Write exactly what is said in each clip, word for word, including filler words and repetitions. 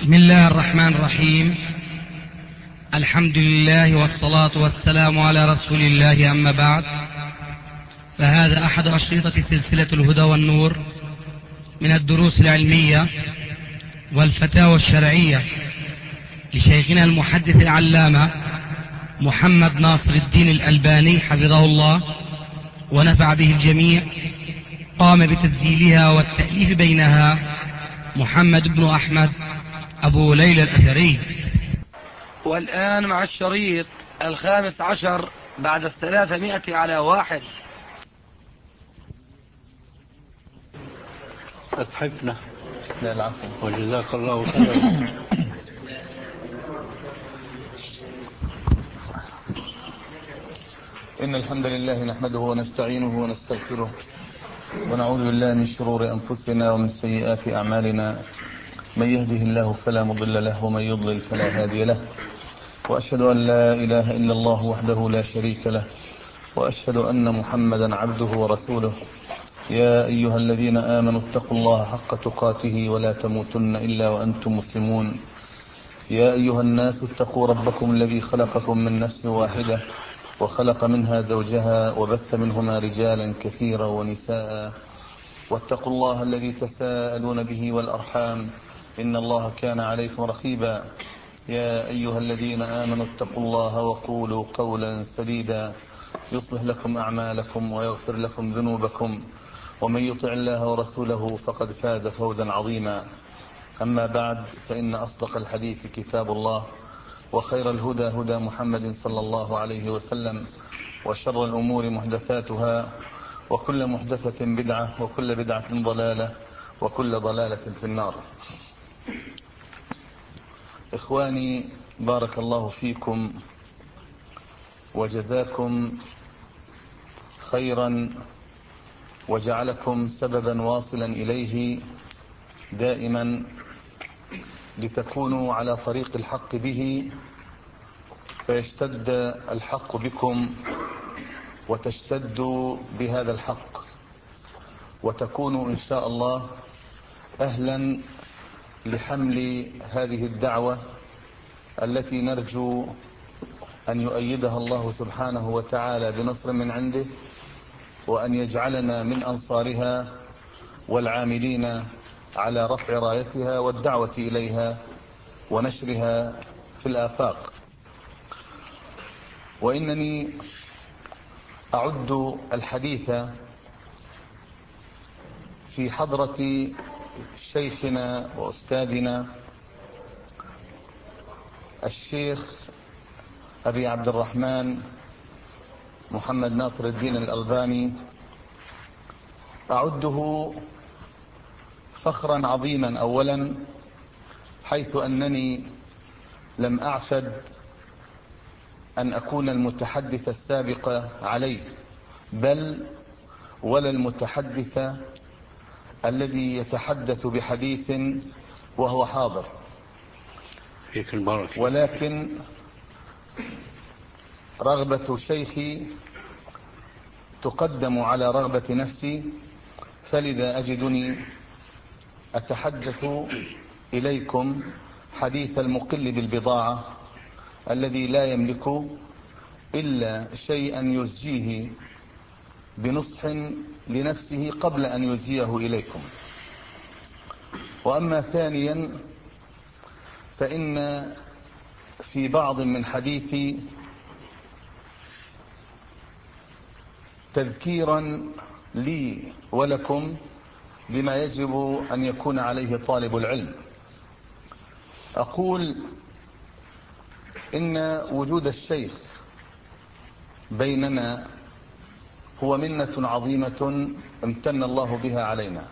بسم الله الرحمن الرحيم. الحمد لله والصلاة والسلام على رسول الله، أما بعد، فهذا أحد أشرطة سلسلة الهدى والنور من الدروس العلمية والفتاوى الشرعية لشيخنا المحدث العلامة محمد ناصر الدين الألباني حفظه الله ونفع به الجميع. قام بتسجيلها والتأليف بينها محمد بن أحمد أبو ليلى الأثري. والآن مع الشريط الخامس عشر بعد الثلاثمائة على واحد. أسحفنا. لا العفو. وجزاك الله خيرا. إن الحمد لله نحمده ونستعينه ونستغفره ونعوذ بالله من شرور أنفسنا ومن سيئات أعمالنا. من يهده الله فلا مضل له ومن يضلل فلا هادي له، وأشهد أن لا إله إلا الله وحده لا شريك له، وأشهد أن محمدا عبده ورسوله. يا أيها الذين آمنوا اتقوا الله حق تقاته ولا تموتن إلا وأنتم مسلمون. يا أيها الناس اتقوا ربكم الذي خلقكم من نفس واحدة وخلق منها زوجها وبث منهما رجالا كثيرا ونساء، واتقوا الله الذي تساءلون به والأرحام إن الله كان عليكم رقيبا. يا أيها الذين آمنوا اتقوا الله وقولوا قولا سديدا يصلح لكم أعمالكم ويغفر لكم ذنوبكم، ومن يطع الله ورسوله فقد فاز فوزا عظيما. أما بعد، فإن أصدق الحديث كتاب الله، وخير الهدى هدى محمد صلى الله عليه وسلم، وشر الأمور محدثاتها، وكل محدثة بدعة، وكل بدعة ضلالة، وكل ضلالة في النار. إخواني، بارك الله فيكم وجزاكم خيرا وجعلكم سببا واصلا إليه دائما لتكونوا على طريق الحق به، فيشتد الحق بكم وتشتدوا بهذا الحق، وتكونوا إن شاء الله أهلا لحمل هذه الدعوة التي نرجو أن يؤيدها الله سبحانه وتعالى بنصر من عنده، وأن يجعلنا من أنصارها والعاملين على رفع رايتها والدعوة إليها ونشرها في الآفاق. وإنني أعد الحديث في حضرة شيخنا وأستاذنا الشيخ أبي عبد الرحمن محمد ناصر الدين الألباني، أعده فخرا عظيما أولا، حيث أنني لم أعتد أن أكون المتحدث السابق عليه، بل ولا المتحدث الذي يتحدث بحديث وهو حاضر، ولكن رغبة شيخي تقدم على رغبة نفسي، فلذا أجدني أتحدث إليكم حديث المقل بالبضاعة الذي لا يملك إلا شيئا يزجيه بنصح لنفسه قبل أن يزجيه إليكم. وأما ثانيا، فإن في بعض من حديثي تذكيرا لي ولكم بما يجب أن يكون عليه طالب العلم. أقول إن وجود الشيخ بيننا هو منة عظيمة امتن الله بها علينا،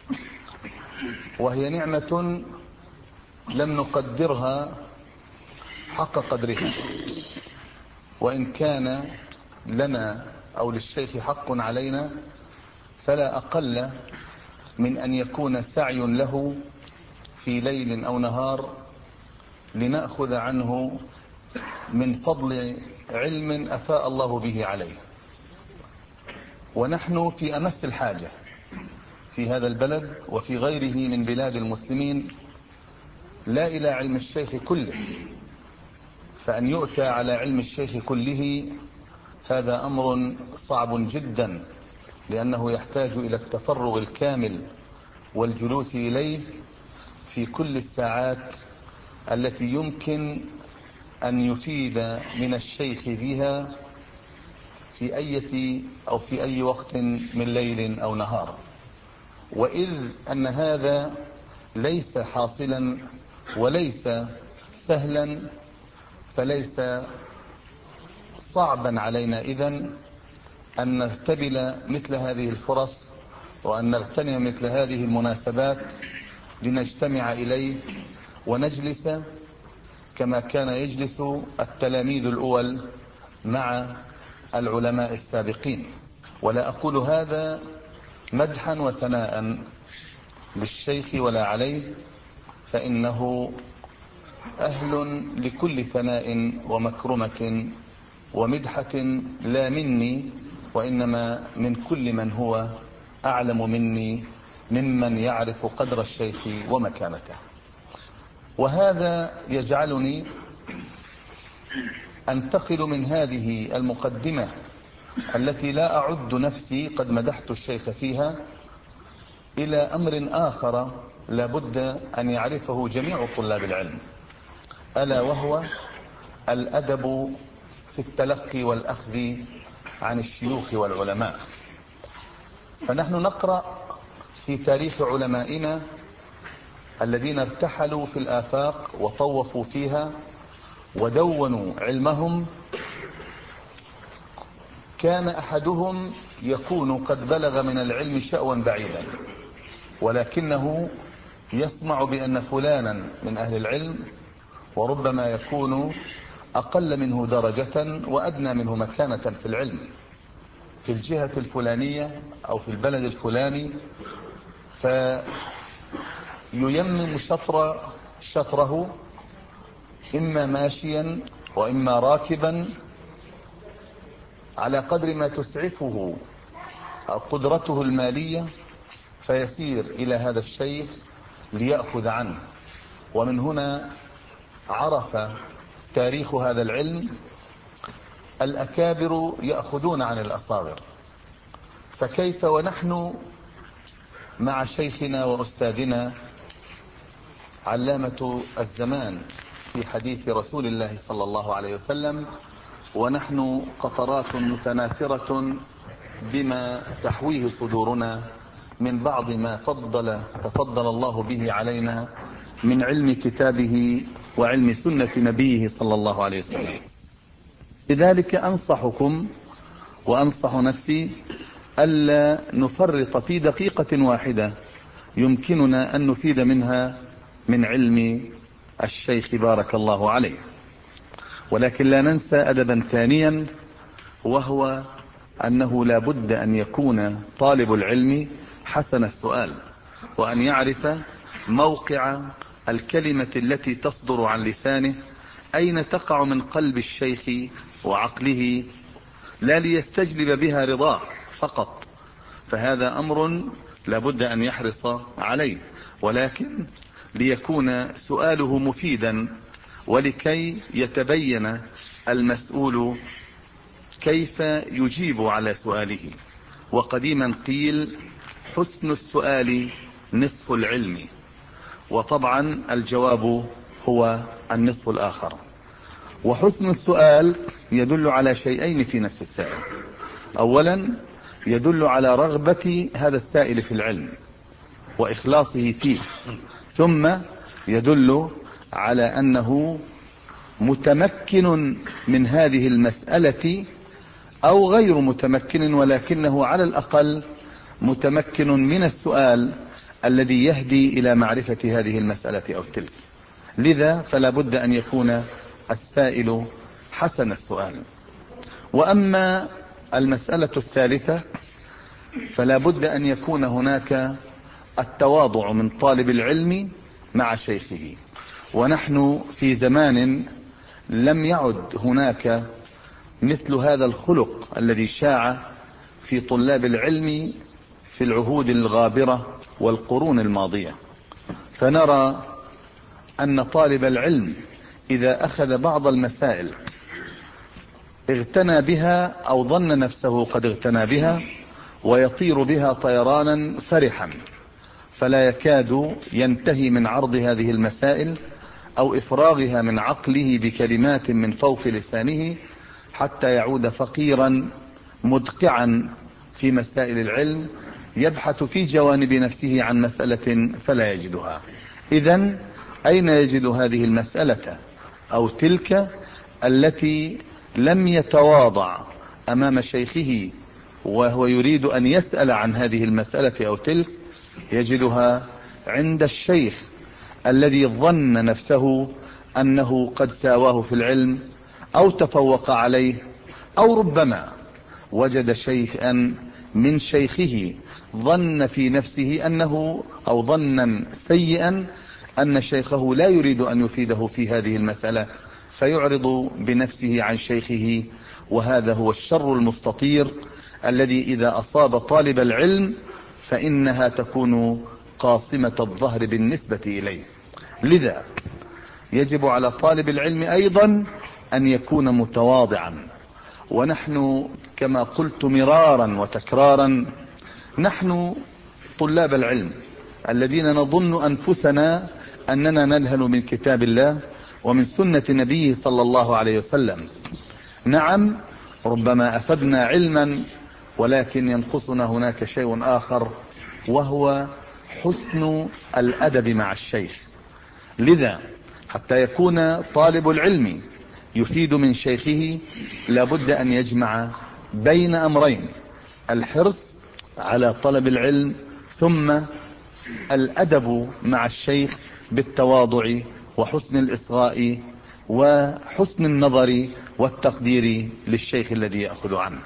وهي نعمة لم نقدرها حق قدرها، وإن كان لنا أو للشيخ حق علينا فلا أقل من أن يكون سعي له في ليل أو نهار لنأخذ عنه من فضل علم أفاء الله به عليه. ونحن في أمس الحاجة في هذا البلد وفي غيره من بلاد المسلمين لا إلى علم الشيخ كله، فأن يؤتى على علم الشيخ كله هذا أمر صعب جدا، لأنه يحتاج إلى التفرغ الكامل والجلوس إليه في كل الساعات التي يمكن أن يفيد من الشيخ بها في أي أو في أي وقت من ليل أو نهار. وإذ أن هذا ليس حاصلا وليس سهلا، فليس صعبا علينا إذن أن نغتبل مثل هذه الفرص وأن نغتنم مثل هذه المناسبات لنجتمع إليه ونجلس كما كان يجلس التلاميذ الأول مع العلماء السابقين. ولا أقول هذا مدحا وثناء للشيخ ولا عليه، فإنه أهل لكل ثناء ومكرمة ومدحة، لا مني وإنما من كل من هو أعلم مني ممن يعرف قدر الشيخ ومكانته. وهذا يجعلني أنتقل من هذه المقدمة التي لا أعد نفسي قد مدحت الشيخ فيها إلى أمر آخر لا بد أن يعرفه جميع طلاب العلم، ألا وهو الأدب في التلقي والأخذ عن الشيوخ والعلماء. فنحن نقرأ في تاريخ علمائنا الذين ارتحلوا في الآفاق وطوفوا فيها ودونوا علمهم، كان أحدهم يكون قد بلغ من العلم شأوا بعيدا، ولكنه يسمع بأن فلانا من أهل العلم وربما يكون أقل منه درجة وأدنى منه مكانة في العلم في الجهة الفلانية أو في البلد الفلاني، فييمم شطر شطره إما ماشيا وإما راكبا على قدر ما تسعفه قدرته المالية، فيسير إلى هذا الشيخ ليأخذ عنه. ومن هنا عرف تاريخ هذا العلم الأكابر يأخذون عن الأصاغر، فكيف ونحن مع شيخنا وأستاذنا علامة الزمان في حديث رسول الله صلى الله عليه وسلم، ونحن قطرات متناثرة بما تحويه صدورنا من بعض ما فضل تفضل الله به علينا من علم كتابه وعلم سنة نبيه صلى الله عليه وسلم. لذلك أنصحكم وأنصح نفسي ألا نفرط في دقيقة واحدة يمكننا أن نفيد منها من علم الشيخ بارك الله عليه. ولكن لا ننسى أدبا ثانيا، وهو أنه لا بد أن يكون طالب العلم حسن السؤال، وأن يعرف موقع الكلمة التي تصدر عن لسانه أين تقع من قلب الشيخ وعقله، لا ليستجلب بها رضاه فقط، فهذا أمر لا بد أن يحرص عليه، ولكن ليكون سؤاله مفيدا ولكي يتبين المسؤول كيف يجيب على سؤاله. وقديما قيل حسن السؤال نصف العلم، وطبعا الجواب هو النصف الآخر. وحسن السؤال يدل على شيئين في نفس السائل: أولا يدل على رغبة هذا السائل في العلم وإخلاصه فيه، ثم يدل على أنه متمكن من هذه المسألة أو غير متمكن، ولكنه على الأقل متمكن من السؤال الذي يهدي إلى معرفة هذه المسألة أو تلك. لذا فلا بد أن يكون السائل حسن السؤال. وأما المسألة الثالثة فلا بد أن يكون هناك التواضع من طالب العلم مع شيخه. ونحن في زمان لم يعد هناك مثل هذا الخلق الذي شاع في طلاب العلم في العهود الغابرة والقرون الماضية، فنرى أن طالب العلم إذا أخذ بعض المسائل اغتنى بها أو ظن نفسه قد اغتنى بها ويطير بها طيرانا فرحا، فلا يكاد ينتهي من عرض هذه المسائل أو إفراغها من عقله بكلمات من فوق لسانه حتى يعود فقيرا مدقعا في مسائل العلم، يبحث في جوانب نفسه عن مسألة فلا يجدها. إذن أين يجد هذه المسألة أو تلك التي لم يتواضع أمام شيخه وهو يريد أن يسأل عن هذه المسألة أو تلك؟ يجدها عند الشيخ الذي ظن نفسه أنه قد ساواه في العلم أو تفوق عليه، أو ربما وجد شيئا من شيخه ظن في نفسه أنه أو ظنا سيئا أن شيخه لا يريد أن يفيده في هذه المسألة، فيعرض بنفسه عن شيخه. وهذا هو الشر المستطير الذي إذا أصاب طالب العلم فإنها تكون قاصمة الظهر بالنسبة إليه. لذا يجب على طالب العلم أيضا أن يكون متواضعا. ونحن كما قلت مرارا وتكرارا، نحن طلاب العلم الذين نظن أنفسنا أننا ننهل من كتاب الله ومن سنة نبيه صلى الله عليه وسلم. نعم، ربما أفدنا علما، ولكن ينقصنا هناك شيء آخر، وهو حسن الأدب مع الشيخ. لذا حتى يكون طالب العلم يفيد من شيخه لابد أن يجمع بين أمرين: الحرص على طلب العلم، ثم الأدب مع الشيخ بالتواضع وحسن الإصغاء وحسن النظر والتقدير للشيخ الذي يأخذ عنه.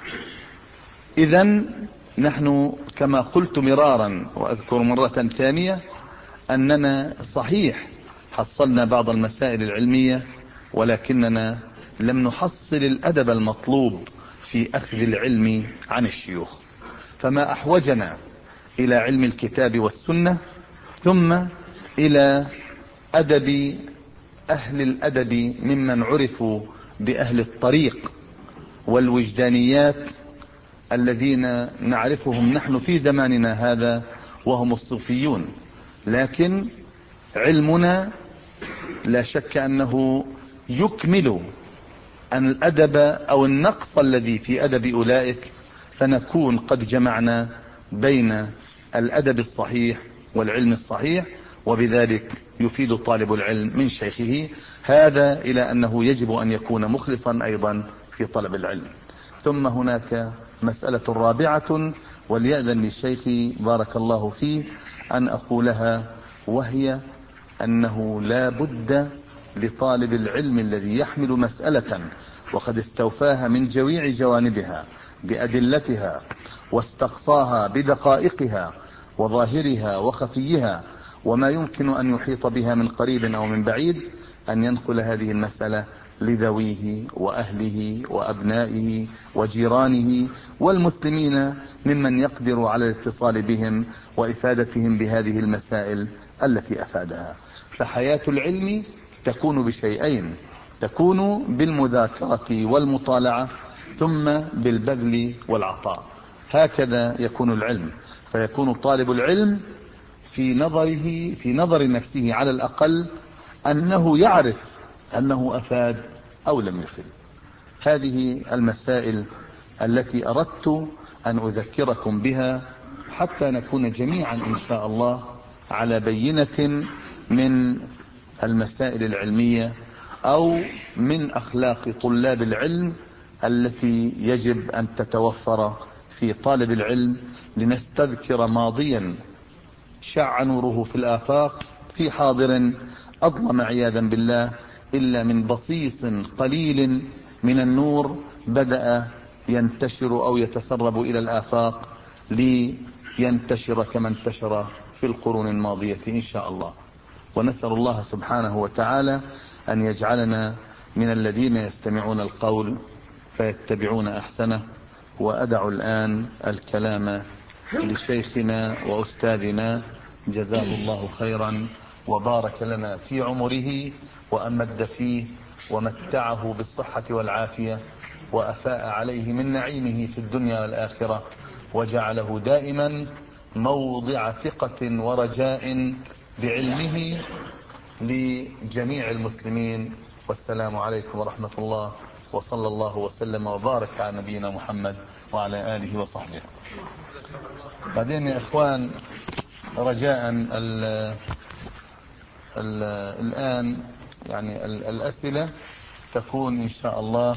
إذن نحن كما قلت مرارا وأذكر مرة ثانية أننا صحيح حصلنا بعض المسائل العلمية، ولكننا لم نحصل الأدب المطلوب في أخذ العلم عن الشيوخ. فما أحوجنا إلى علم الكتاب والسنة، ثم إلى أدب أهل الأدب ممن عرفوا بأهل الطريق والوجدانيات الذين نعرفهم نحن في زماننا هذا وهم الصوفيون. لكن علمنا لا شك أنه يكمل أن الأدب أو النقص الذي في أدب أولئك، فنكون قد جمعنا بين الأدب الصحيح والعلم الصحيح، وبذلك يفيد طالب العلم من شيخه. هذا إلى أنه يجب أن يكون مخلصا أيضا في طلب العلم. ثم هناك مسألة رابعة وليأذن لشيخي بارك الله فيه أن أقولها، وهي أنه لا بد لطالب العلم الذي يحمل مسألة وقد استوفاها من جميع جوانبها بأدلتها واستقصاها بدقائقها وظاهرها وخفيها وما يمكن أن يحيط بها من قريب أو من بعيد، أن ينقل هذه المسألة لذويه وأهله وأبنائه وجيرانه والمسلمين ممن يقدر على الاتصال بهم وإفادتهم بهذه المسائل التي أفادها. فحياة العلم تكون بشيئين: تكون بالمذاكرة والمطالعة، ثم بالبذل والعطاء. هكذا يكون العلم. فيكون طالب العلم في نظره في نظر نفسه على الأقل أنه يعرف أنه أفاد أو لم يفد. هذه المسائل التي أردت أن أذكركم بها حتى نكون جميعا إن شاء الله على بينة من المسائل العلمية أو من أخلاق طلاب العلم التي يجب أن تتوفر في طالب العلم، لنستذكر ماضيا شع نوره في الآفاق في حاضر أظلم عياذا بالله، إلا من بصيص قليل من النور بدأ ينتشر أو يتسرب إلى الآفاق لينتشر كما انتشر في القرون الماضية إن شاء الله. ونسأل الله سبحانه وتعالى أن يجعلنا من الذين يستمعون القول فيتبعون أحسنه. وأدع الآن الكلام لشيخنا وأستاذنا جزاه الله خيرا وبارك لنا في عمره وأمد فيه ومتعه بالصحة والعافية وأفاء عليه من نعيمه في الدنيا والآخرة، وجعله دائما موضع ثقة ورجاء بعلمه لجميع المسلمين. والسلام عليكم ورحمة الله، وصلى الله وسلم وبارك على نبينا محمد وعلى آله وصحبه. بعدين يا إخوان، رجاء ال ال الآن يعني الأسئلة تكون إن شاء الله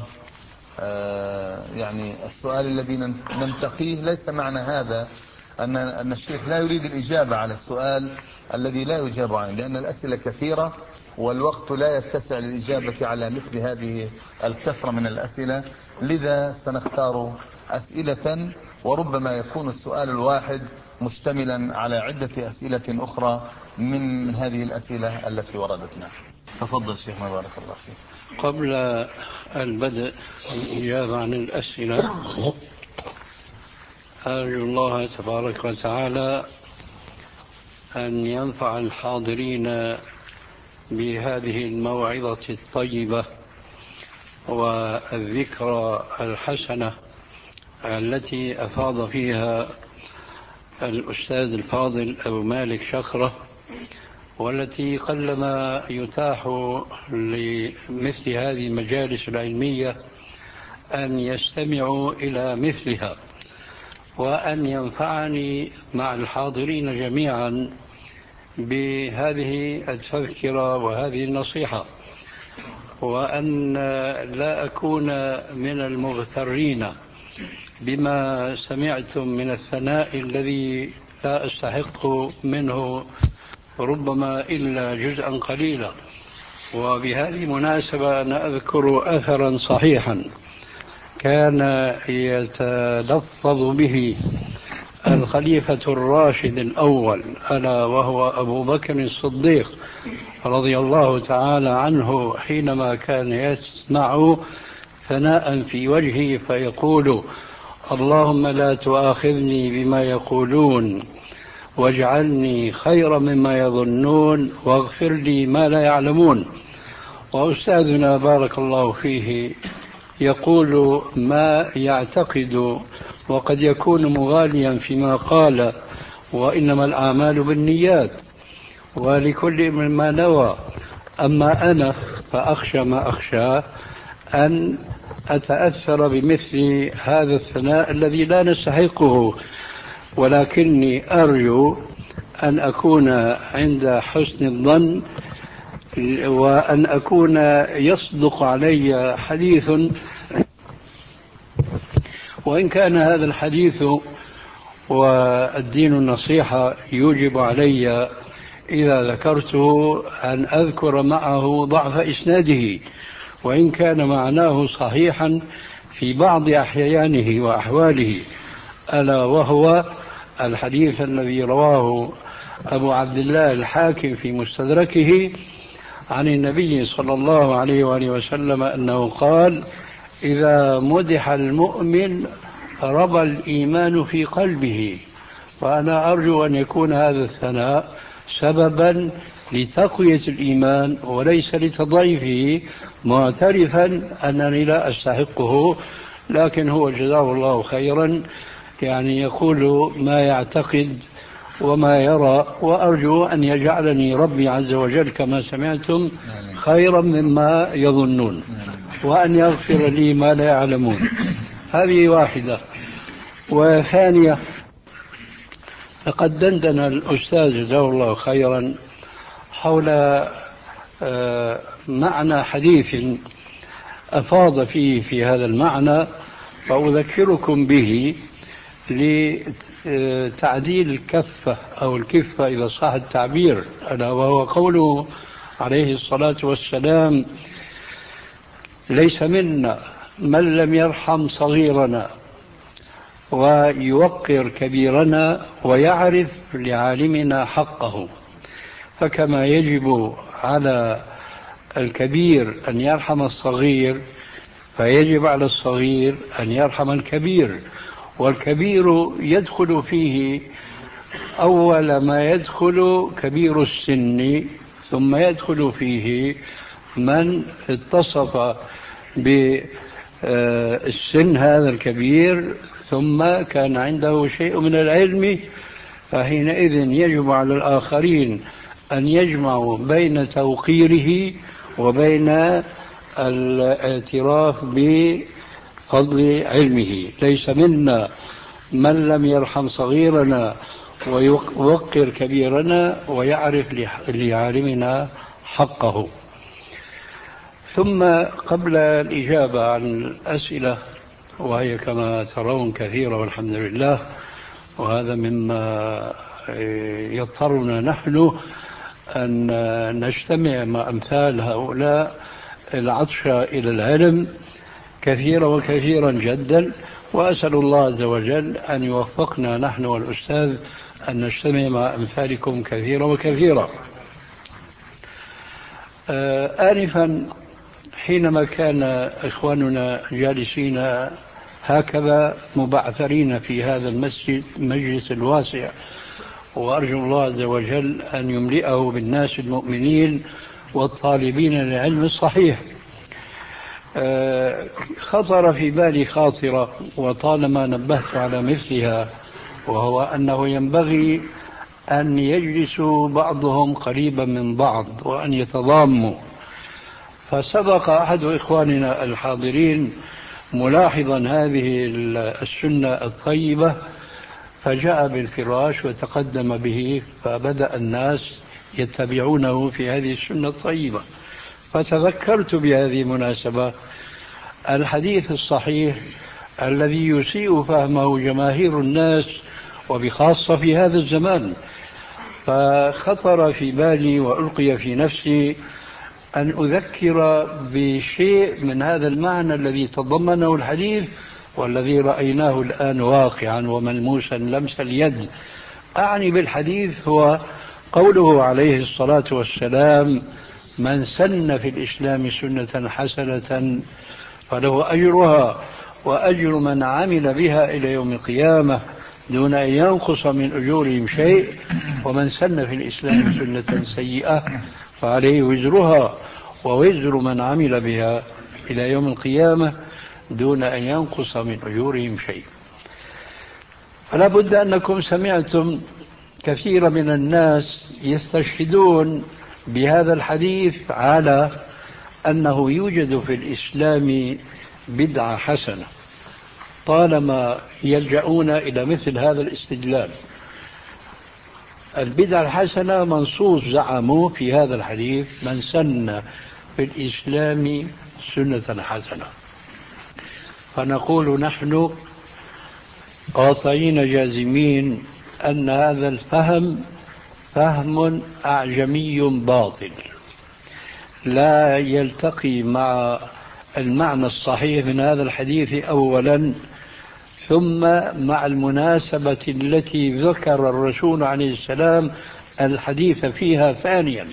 يعني السؤال الذي ننتقيه ليس معنى هذا أن أن الشيخ لا يريد الإجابة على السؤال الذي لا يجاب عنه، لأن الأسئلة كثيرة والوقت لا يتسع للإجابة على مثل هذه الكثرة من الأسئلة، لذا سنختار أسئلة وربما يكون السؤال الواحد مشتملا على عدة أسئلة أخرى من هذه الأسئلة التي وردتنا. تفضل شيخ، بارك الله فيك. قبل البدء الإجابة عن الأسئلة، أرجو الله تبارك وتعالى أن ينفع الحاضرين بهذه الموعظة الطيبة والذكرى الحسنة التي أفاض فيها الأستاذ الفاضل أبو مالك شخرة، والتي قلما يتاح لمثل هذه المجالس العلمية أن يستمعوا إلى مثلها، وأن ينفعني مع الحاضرين جميعا بهذه التذكرة وهذه النصيحة، وأن لا أكون من المغترين بما سمعتم من الثناء الذي لا أستحق منه ربما إلا جزءا قليلا. وبهذه المناسبة أنا أذكر أثرا صحيحا كان يتلفظ به الخليفة الراشد الأول، ألا وهو أبو بكر الصديق رضي الله تعالى عنه، حينما كان يسمع ثناء في وجهه فيقول: اللهم لا تؤاخذني بما يقولون واجعلني خيرا مما يظنون واغفر لي ما لا يعلمون. وأستاذنا بارك الله فيه يقول ما يعتقد، وقد يكون مغاليا فيما قال: وإنما الأعمال بالنيات ولكل من ما نوى. أما أنا فأخشى ما أخشى أن أتأثر بمثل هذا الثناء الذي لا نستحقه، ولكني أرجو أن أكون عند حسن الظن، وأن أكون يصدق علي حديث، وإن كان هذا الحديث والدين النصيحة يوجب علي إذا ذكرته أن أذكر معه ضعف إسناده، وإن كان معناه صحيحا في بعض أحيانه وأحواله، ألا وهو الحديث الذي رواه أبو عبد الله الحاكم في مستدركه عن النبي صلى الله عليه وآله وسلم أنه قال: إذا مدح المؤمن ربى الإيمان في قلبه. فأنا أرجو أن يكون هذا الثناء سببا لتقوية الإيمان وليس لتضعيفه، معترفا أنني لا أستحقه، لكن هو جزاه الله خيرا يعني يقول ما يعتقد وما يرى، وأرجو أن يجعلني ربي عز وجل كما سمعتم خيرا مما يظنون، وأن يغفر لي ما لا يعلمون. هذه واحدة. وثانية، لقد دندن الأستاذ جزاه الله خيرا حول معنى حديث أفاض فيه في هذا المعنى، فأذكركم به لتعديل الكفة أو الكفة إذا صح التعبير، ألا وهو قوله عليه الصلاة والسلام: ليس منا من لم يرحم صغيرنا ويوقر كبيرنا ويعرف لعالمنا حقه. فكما يجب على الكبير أن يرحم الصغير، فيجب على الصغير أن يرحم الكبير، والكبير يدخل فيه أول ما يدخل كبير السن ثم يدخل فيه من اتصف بالسن هذا الكبير ثم كان عنده شيء من العلم، فحينئذ يجب على الآخرين أن يجمعوا بين توقيره وبين الاعتراف بفضل علمه. ليس منا من لم يرحم صغيرنا ويوقر كبيرنا ويعرف لعالمنا حقه. ثم قبل الإجابة عن الأسئلة، وهي كما ترون كثيرة والحمد لله، وهذا مما يضطرنا نحن أن نجتمع مع أمثال هؤلاء العطشة إلى العلم كثيرا وكثيرا جدا، وأسأل الله عز وجل أن يوفقنا نحن والأستاذ أن نجتمع مع أمثالكم كثيرا وكثيرا. آنفا حينما كان إخواننا جالسين هكذا مبعثرين في هذا المسجد المجلس الواسع، وأرجو الله عز وجل أن يملئه بالناس المؤمنين والطالبين للعلم الصحيح، خطر في بالي خاطرة وطالما نبهت على مثلها، وهو أنه ينبغي أن يجلسوا بعضهم قريبا من بعض وأن يتضاموا. فسبق أحد إخواننا الحاضرين ملاحظا هذه السنة الطيبة فجاء بالفراش وتقدم به، فبدأ الناس يتبعونه في هذه السنة الطيبة. فتذكرت بهذه المناسبة الحديث الصحيح الذي يسيء فهمه جماهير الناس وبخاصة في هذا الزمان، فخطر في بالي وألقي في نفسي أن أذكر بشيء من هذا المعنى الذي تضمنه الحديث والذي رأيناه الآن واقعا وملموسا لمس اليد. أعني بالحديث هو قوله عليه الصلاة والسلام: من سن في الإسلام سنة حسنة فله أجرها وأجر من عمل بها إلى يوم القيامة دون أن ينقص من أجورهم شيء، ومن سن في الإسلام سنة سيئة فعليه وزرها ووزر من عمل بها إلى يوم القيامة دون أن ينقص من أجورهم شيء. فلا بد أنكم سمعتم كثير من الناس يستشهدون بهذا الحديث على أنه يوجد في الإسلام بدعة حسنة، طالما يلجؤون إلى مثل هذا الاستدلال. البدعة الحسنة منصوص زعموا في هذا الحديث: من سن في الإسلام سنة حسنة. فنقول نحن قاطعين جازمين أن هذا الفهم فهم أعجمي باطل لا يلتقي مع المعنى الصحيح من هذا الحديث أولا، ثم مع المناسبة التي ذكر الرسول عليه السلام الحديث فيها ثانيا.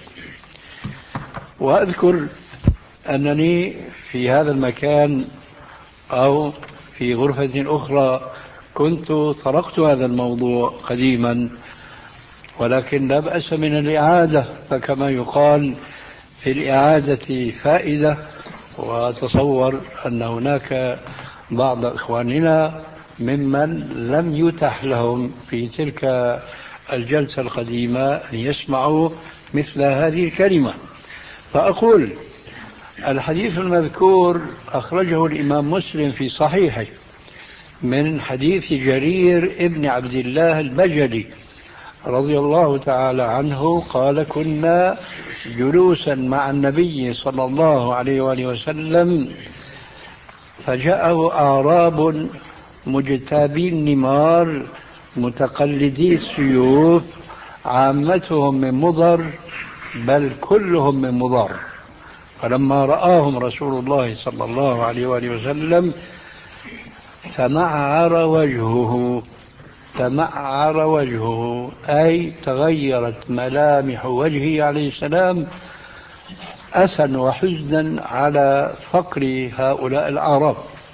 وأذكر أنني في هذا المكان أو في غرفة أخرى كنت طرقت هذا الموضوع قديما، ولكن لا بأس من الإعادة، فكما يقال في الإعادة فائدة. وأتصور أن هناك بعض إخواننا ممن لم يتح لهم في تلك الجلسة القديمة أن يسمعوا مثل هذه الكلمة. فأقول الحديث المذكور أخرجه الإمام مسلم في صحيحه من حديث جرير ابن عبد الله البجلي رضي الله تعالى عنه قال: كنا جلوسا مع النبي صلى الله عليه وآله وسلم فجاءه أعراب مجتابي النمار متقلدي السيوف عامتهم من مضر بل كلهم من مضر، فلما رآهم رسول الله صلى الله عليه وآله وسلم تمعر وجهه تمعر وجهه أي تغيرت ملامح وجهه عليه السلام أسا وحزنا على فقر هؤلاء الأعراب.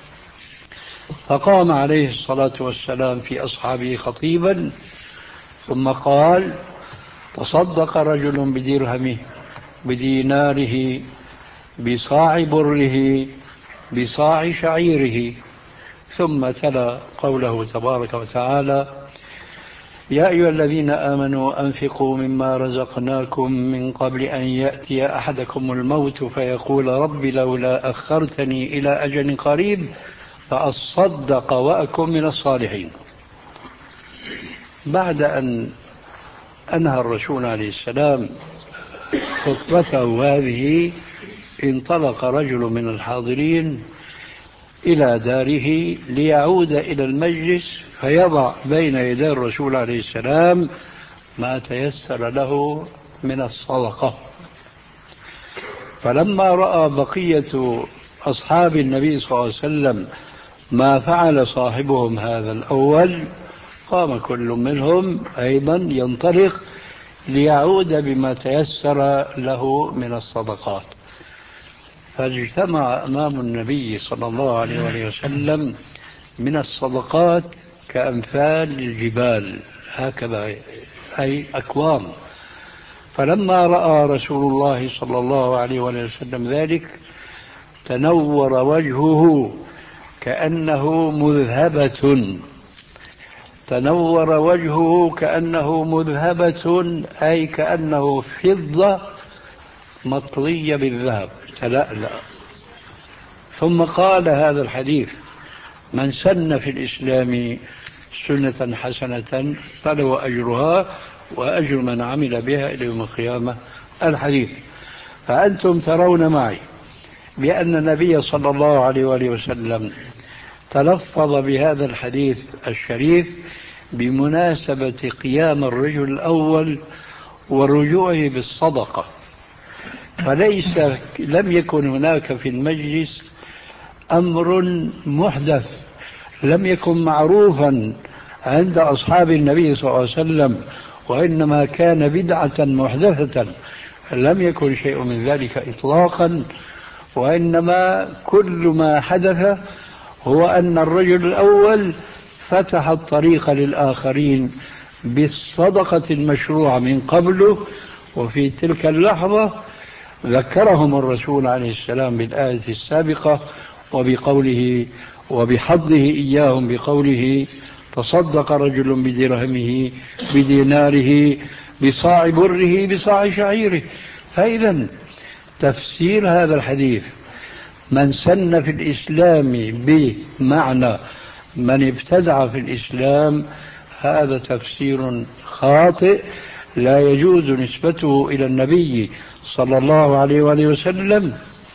فقام عليه الصلاة والسلام في أصحابه خطيبا ثم قال: تصدق رجل بدرهمه بديناره بصاع بره بصاع شعيره. ثم تلا قوله تبارك وتعالى: يا أيها الذين آمنوا أنفقوا مما رزقناكم من قبل أن يأتي أحدكم الموت فيقول رب لولا أخرتني إلى أجل قريب فأصدق وأكن من الصالحين. بعد أن أنهى الرسول عليه السلام خطبته هذه انطلق رجل من الحاضرين إلى داره ليعود إلى المجلس فيضع بين يدي الرسول عليه السلام ما تيسر له من الصدقة. فلما رأى بقية أصحاب النبي صلى الله عليه وسلم ما فعل صاحبهم هذا الأول قام كل منهم أيضا ينطلق ليعود بما تيسر له من الصدقات. فاجتمع أمام النبي صلى الله عليه وسلم من الصدقات كأمثال الجبال هكذا، أي أكوام. فلما رأى رسول الله صلى الله عليه وسلم ذلك تنور وجهه كأنه مذهبة تنور وجهه كأنه مذهبة أي كأنه فضة مطلية بالذهب تلألأ. ثم قال هذا الحديث: من سن في الإسلام سنة حسنة فله أجرها وأجر من عمل بها إلى يوم القيامة. الحديث. فأنتم ترون معي بأن النبي صلى الله عليه وآله وسلم تلفظ بهذا الحديث الشريف بمناسبة قيام الرجل الأول ورجوعه بالصدقة، فليس لم يكن هناك في المجلس أمر محدث لم يكن معروفا عند أصحاب النبي صلى الله عليه وسلم، وإنما كان بدعة محدثة لم يكن شيء من ذلك إطلاقا. وإنما كل ما حدث هو أن الرجل الأول فتح الطريق للآخرين بالصدقة المشروعة من قبله، وفي تلك اللحظة ذكرهم الرسول عليه السلام بالآية السابقة وبقوله وبحضه إياهم بقوله: تصدق رجل بدرهمه بديناره بصاع بره بصاع شعيره. فإذا تفسير هذا الحديث من سن في الإسلام بمعنى من ابتدع في الإسلام، هذا تفسير خاطئ لا يجوز نسبته إلى النبي صلى الله عليه وآله وسلم،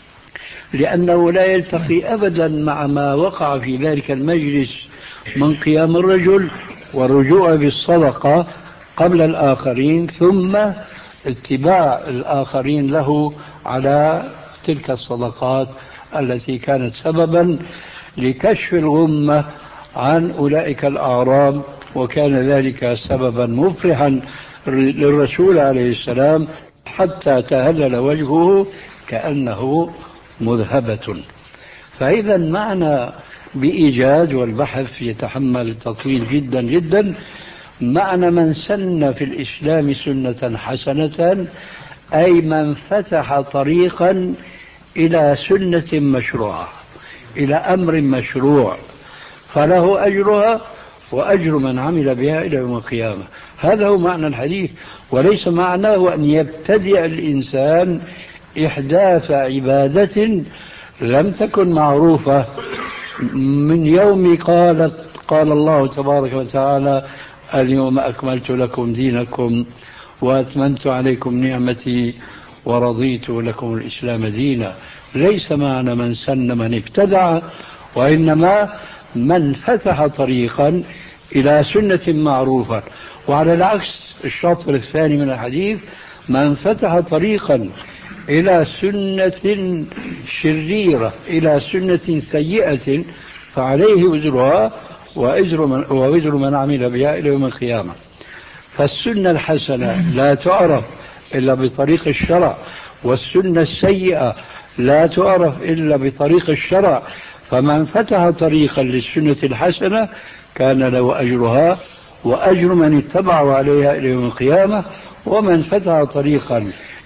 لأنه لا يلتقي أبدا مع ما وقع في ذلك المجلس من قيام الرجل والرجوع بالصدقة قبل الآخرين ثم اتباع الآخرين له على تلك الصدقات التي كانت سببا لكشف الغمة عن أولئك الأعراب، وكان ذلك سببا مفرحا للرسول عليه السلام حتى تهلل وجهه كأنه مذهبة. فإذا معنى بإيجاد والبحث يتحمل التطويل جدا جدا، معنى من سن في الإسلام سنة حسنة أي من فتح طريقا إلى سنة مشروعة، إلى أمر مشروع، فله أجرها وأجر من عمل بها إلى يوم القيامة. هذا هو معنى الحديث، وليس معناه أن يبتدئ الإنسان إحداث عبادة لم تكن معروفة من يوم قالت قال الله تبارك وتعالى: اليوم أكملت لكم دينكم وأتممت عليكم نعمتي ورضيت لكم الإسلام دينا. ليس معنى من سن من ابتدع، وإنما من فتح طريقا إلى سنة معروفة. وعلى العكس الشطر الثاني من الحديث: من فتح طريقا إلى سنة شريرة إلى سنة سيئة فعليه وزرها ووزر من, ووزر من عمل بها إلى يوم القيامة. فالسنة الحسنة لا تعرف إلا بطريق الشرع، والسنة السيئة لا تعرف إلا بطريق الشرع. فمن فتح طريقا للسنة الحسنة كان له أجرها وأجر من اتبعوا عليها إلى يوم القيامة، ومن فتح طريقا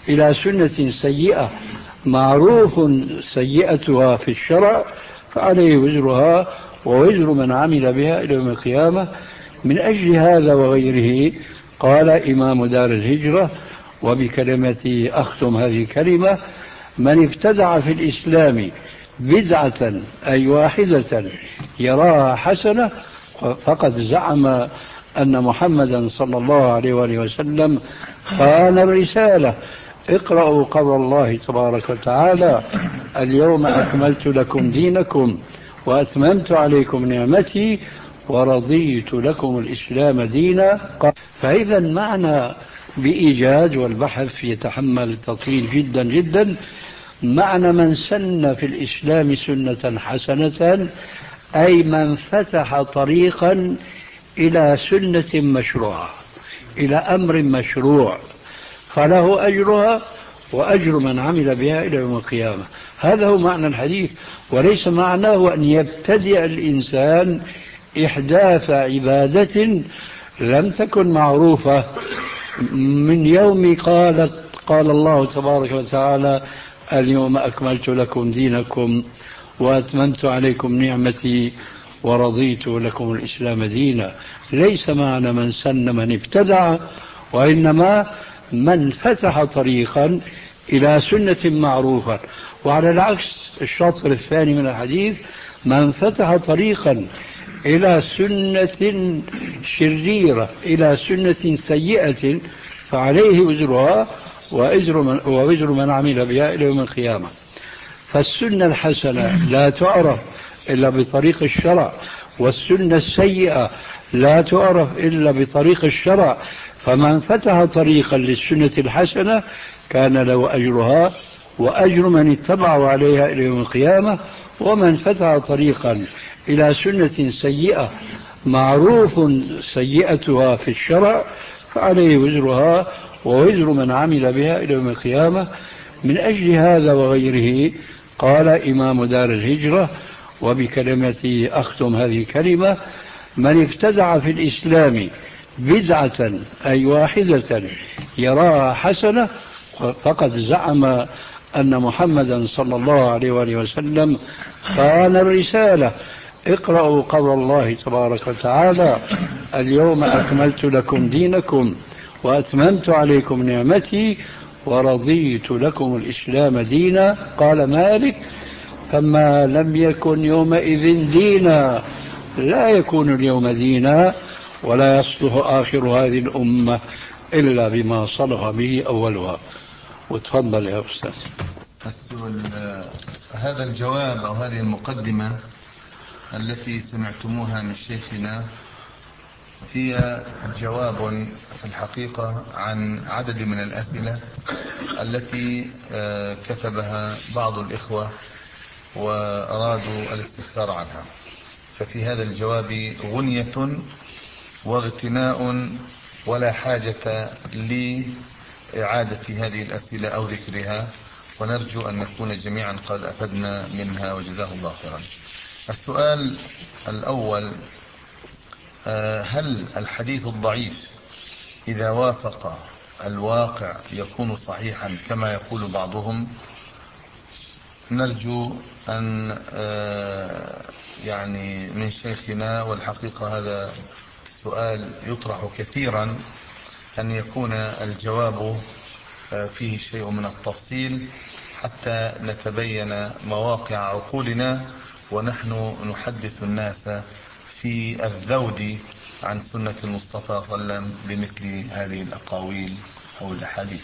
إلى سنة سيئة معروف سيئتها في الشرع فعليه وزرها ووزر من عمل بها إلى يوم القيامة. من أجل هذا وغيره قال إمام دار الهجرة، وبكلمتي أختم هذه الكلمة: من ابتدع في الإسلام بدعة أي واحدة يراها حسنة فقد زعم أن محمدا صلى الله عليه وآله وسلم خان الرسالة. اقرأوا قول الله تبارك وتعالى: اليوم أكملت لكم دينكم وأتممت عليكم نعمتي ورضيت لكم الإسلام دينا. فإذا معنى بإيجاز، والبحث يتحمل تطويل جدا جدا، معنى من سن في الإسلام سنة حسنة أي من فتح طريقا إلى سنة مشروعة، إلى أمر مشروع، فله أجرها وأجر من عمل بها إلى يوم القيامة. هذا هو معنى الحديث، وليس معناه أن يبتدع الإنسان إحداث عبادة لم تكن معروفة من يوم قالت قال الله تبارك وتعالى: اليوم أكملت لكم دينكم وأتممت عليكم نعمتي ورضيت لكم الإسلام دينا. ليس معنى من سن من ابتدع، وإنما من فتح طريقا إلى سنة معروفة. وعلى العكس الشطر الثاني من الحديث: من فتح طريقا إلى سنة شريرة، إلى سنة سيئة، فعليه وزرها ووزر من, ووزر من عمل بها إلى يوم القيامة. فالسنة الحسنة لا تعرف إلا بطريق الشرع، والسنة السيئة لا تعرف إلا بطريق الشرع. فمن فتح طريقا للسنة الحسنة كان له أجرها وأجر من اتبعوا عليها إلى يوم القيامة. ومن فتح طريقا إلى سنة سيئة معروف سيئتها في الشرع فعليه وزرها ووزر من عمل بها إلى يوم القيامة. من أجل هذا وغيره قال إمام دار الهجرة، وبكلمتي أختم هذه الكلمة: من ابتدع في الإسلام بدعة أي واحدة يراها حسنة فقد زعم أن محمدا صلى الله عليه وآله وسلم خان الرسالة. اقرأوا قول الله تبارك وتعالى: اليوم أكملت لكم دينكم وأتممت عليكم نعمتي ورضيت لكم الإسلام دينا. قال مالك: فما لم يكن يومئذ دينا لا يكون اليوم دينا، ولا يصلح آخر هذه الأمة إلا بما صلح به أولها. وتفضل يا أستاذ. هذا الجواب أو هذه المقدمة التي سمعتموها من شيخنا هي جواب في الحقيقة عن عدد من الأسئلة التي كتبها بعض الإخوة وأرادوا الاستفسار عنها. ففي هذا الجواب غنية واغتناء ولا حاجة لإعادة هذه الأسئلة أو ذكرها، ونرجو أن نكون جميعا قد أفدنا منها وجزاه الله خيرا. السؤال الأول: هل الحديث الضعيف إذا وافق الواقع يكون صحيحا كما يقول بعضهم؟ نرجو أن يعني من شيخنا، والحقيقة هذا سؤال يطرح كثيرا، أن يكون الجواب فيه شيء من التفصيل حتى نتبين مواقع عقولنا ونحن نحدث الناس في الذود عن سنة المصطفى صلى الله عليه وسلم بمثل هذه الأقاويل أو الأحاديث.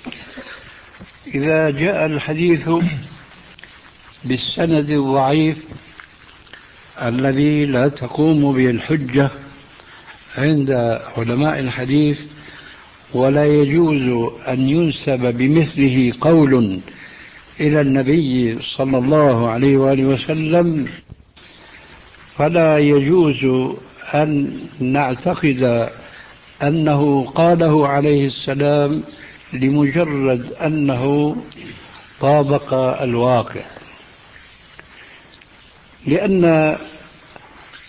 إذا جاء الحديث بالسند الضعيف الذي لا تقوم به الحجة عند علماء الحديث، ولا يجوز أن ينسب بمثله قول إلى النبي صلى الله عليه وآله وسلم، فلا يجوز أن نعتقد أنه قاله عليه السلام لمجرد أنه طابق الواقع، لأن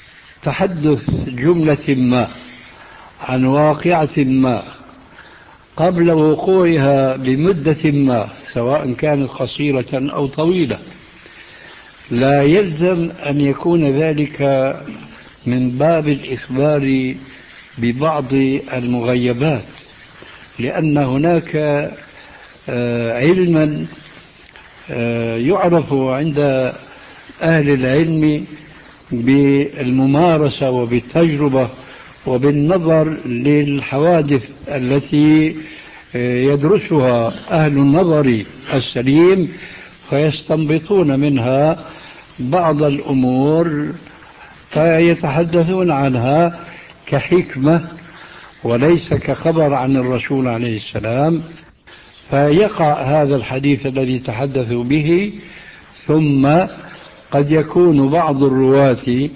تحدث جملة ما عن واقعة ما قبل وقوعها بمدة ما سواء كانت قصيرة أو طويلة، لا يلزم أن يكون ذلك من باب الإخبار ببعض المغيبات، لأن هناك علما يعرف عند أهل العلم بالممارسة وبالتجربة وبالنظر للحوادث التي يدرسها أهل النظر السليم، فيستنبطون منها بعض الأمور فيتحدثون عنها كحكمة وليس كخبر عن الرسول عليه السلام، فيقع هذا الحديث الذي تحدثوا به. ثم قد يكون بعض الرواة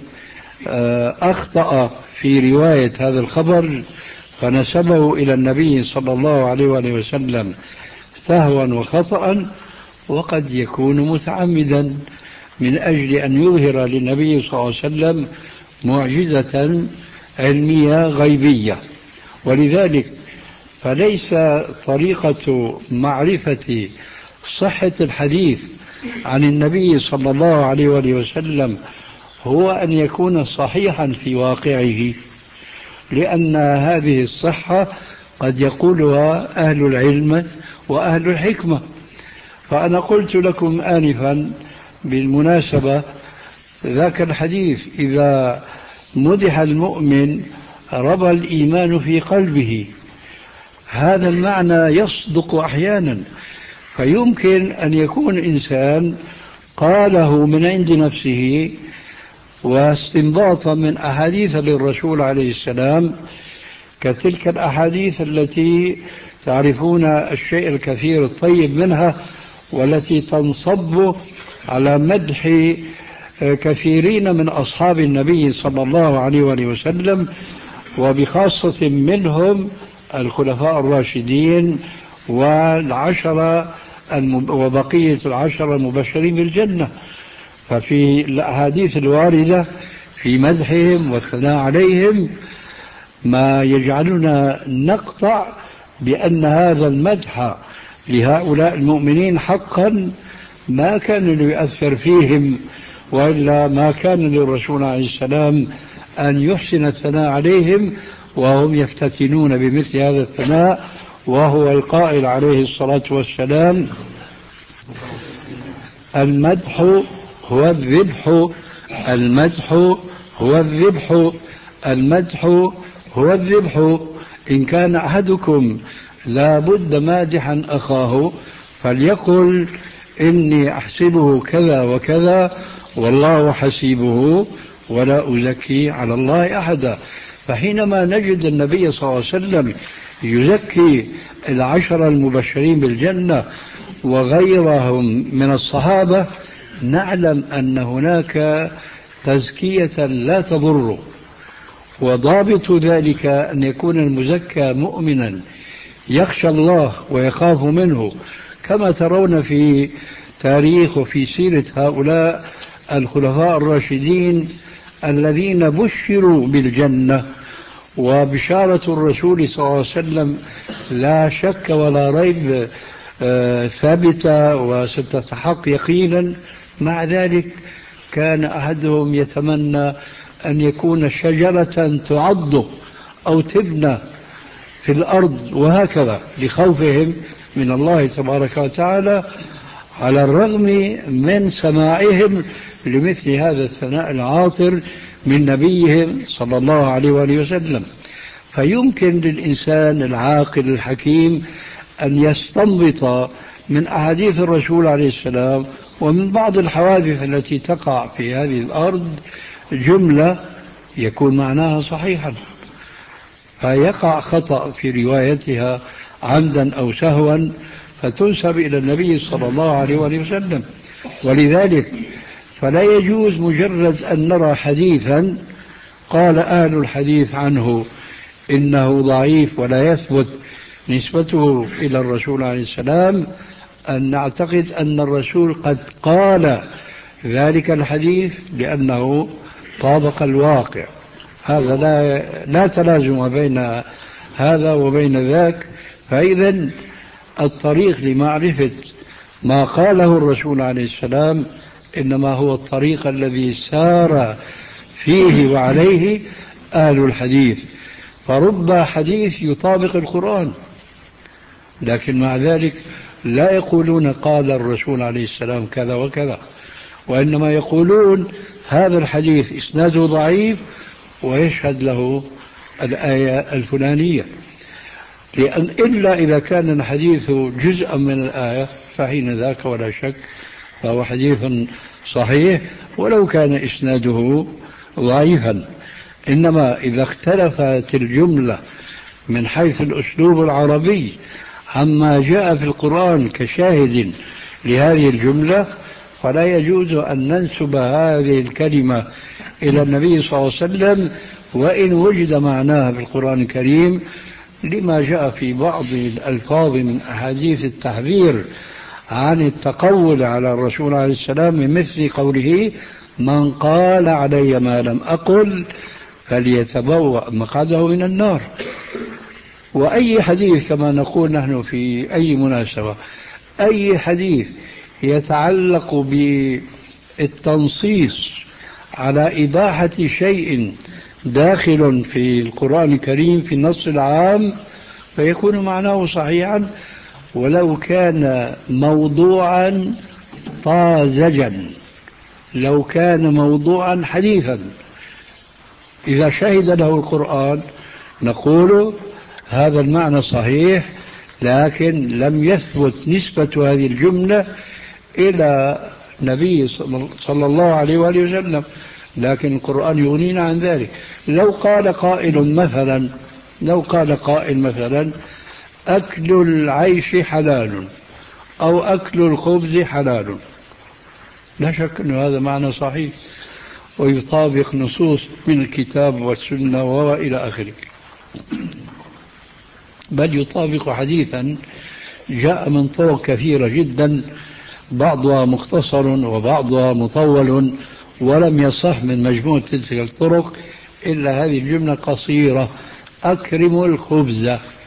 أخطأ في رواية هذا الخبر فنسبه إلى النبي صلى الله عليه وآله وسلم سهوا وخطأ، وقد يكون متعمدا من أجل أن يظهر للنبي صلى الله عليه وسلم معجزة علمية غيبية. ولذلك فليس طريقة معرفة صحة الحديث عن النبي صلى الله عليه وآله وسلم هو أن يكون صحيحا في واقعه، لأن هذه الصحة قد يقولها أهل العلم وأهل الحكمة. فأنا قلت لكم آنفا بالمناسبة ذاك الحديث: إذا مدح المؤمن ربى الإيمان في قلبه. هذا المعنى يصدق أحيانا، فيمكن أن يكون إنسان قاله من عند نفسه واستنباطا من أحاديث للرسول عليه السلام، كتلك الأحاديث التي تعرفون الشيء الكثير الطيب منها، والتي تنصب على مدح كثيرين من أصحاب النبي صلى الله عليه وآله وسلم، وبخاصة منهم الخلفاء الراشدين والعشرة وبقية العشرة المبشرين بالجنة. ففي الأحاديث الواردة في مدحهم والثناء عليهم ما يجعلنا نقطع بأن هذا المدح لهؤلاء المؤمنين حقا ما كان ليؤثر فيهم، وإلا ما كان للرسول عليه السلام أن يحسن الثناء عليهم وهم يفتتنون بمثل هذا الثناء، وهو القائل عليه الصلاة والسلام: المدح هو الذبح، المدح هو الذبح، المدح هو الذبح. إن كان أحدكم لا بد مادحا أخاه فليقل إني أحسبه كذا وكذا والله حسيبه ولا أزكي على الله أحدا. فحينما نجد النبي صلى الله عليه وسلم يزكي العشرة المبشرين بالجنة وغيرهم من الصحابة، نعلم أن هناك تزكية لا تضر، وضابط ذلك أن يكون المزكى مؤمنا يخشى الله ويخاف منه، كما ترون في تاريخ وفي سيرة هؤلاء الخلفاء الراشدين الذين بشروا بالجنة. وبشارة الرسول صلى الله عليه وسلم لا شك ولا ريب ثابتة وستتحقق يقينا. مع ذلك كان أحدهم يتمنى أن يكون شجرة تعض أو تبنى في الأرض، وهكذا لخوفهم من الله تبارك وتعالى، على الرغم من سماعهم لمثل هذا الثناء العاطر من نبيهم صلى الله عليه وآله وسلم. فيمكن للإنسان العاقل الحكيم أن يستنبط من أحاديث الرسول عليه السلام ومن بعض الحوادث التي تقع في هذه الأرض جملة يكون معناها صحيحا، فيقع خطأ في روايتها عمدا أو سهوا فتنسب إلى النبي صلى الله عليه وسلم. ولذلك فلا يجوز مجرد أن نرى حديثا قال أهل الحديث عنه إنه ضعيف ولا يثبت نسبته إلى الرسول عليه السلام أن نعتقد أن الرسول قد قال ذلك الحديث لأنه طابق الواقع. هذا لا, لا تلازم بين هذا وبين ذاك، فإذا الطريق لمعرفة ما قاله الرسول عليه السلام إنما هو الطريق الذي سار فيه وعليه أهل الحديث. فرب حديث يطابق القرآن، لكن مع ذلك لا يقولون قال الرسول عليه السلام كذا وكذا، وإنما يقولون هذا الحديث إسناده ضعيف ويشهد له الآية الفلانية، لأن إلا إذا كان الحديث جزءا من الآية فحين ذاك ولا شك فهو حديث صحيح ولو كان إسناده ضعيفا. إنما إذا اختلفت الجملة من حيث الأسلوب العربي عما جاء في القرآن كشاهد لهذه الجملة فلا يجوز أن ننسب هذه الكلمة إلى النبي صلى الله عليه وسلم وإن وجد معناها في القرآن الكريم، لما جاء في بعض الألفاظ من أحاديث التحذير عن التقول على الرسول عليه السلام، من مثل قوله من قال علي ما لم أقل فليتبوأ مقعده من النار. وأي حديث كما نقول نحن في أي مناسبة، أي حديث يتعلق بالتنصيص على إباحة شيء داخل في القرآن الكريم في النص العام فيكون معناه صحيحا ولو كان موضوعا طازجا، لو كان موضوعا حديثا إذا شهد له القرآن نقول هذا المعنى صحيح، لكن لم يثبت نسبة هذه الجملة إلى نبي صلى الله عليه وآله وسلم، لكن القرآن يغنينا عن ذلك. لو قال قائل مثلا لو قال قائل مثلا أكل العيش حلال أو أكل الخبز حلال، لا شك أن هذا معنى صحيح ويطابق نصوص من الكتاب والسنة وإلى آخره، بل يطابق حديثا جاء من طرق كثيرة جدا بعضها مختصر وبعضها مطول ولم يصح من مجموعة تلك الطرق إلا هذه الجملة قصيرة أكرموا الخبز.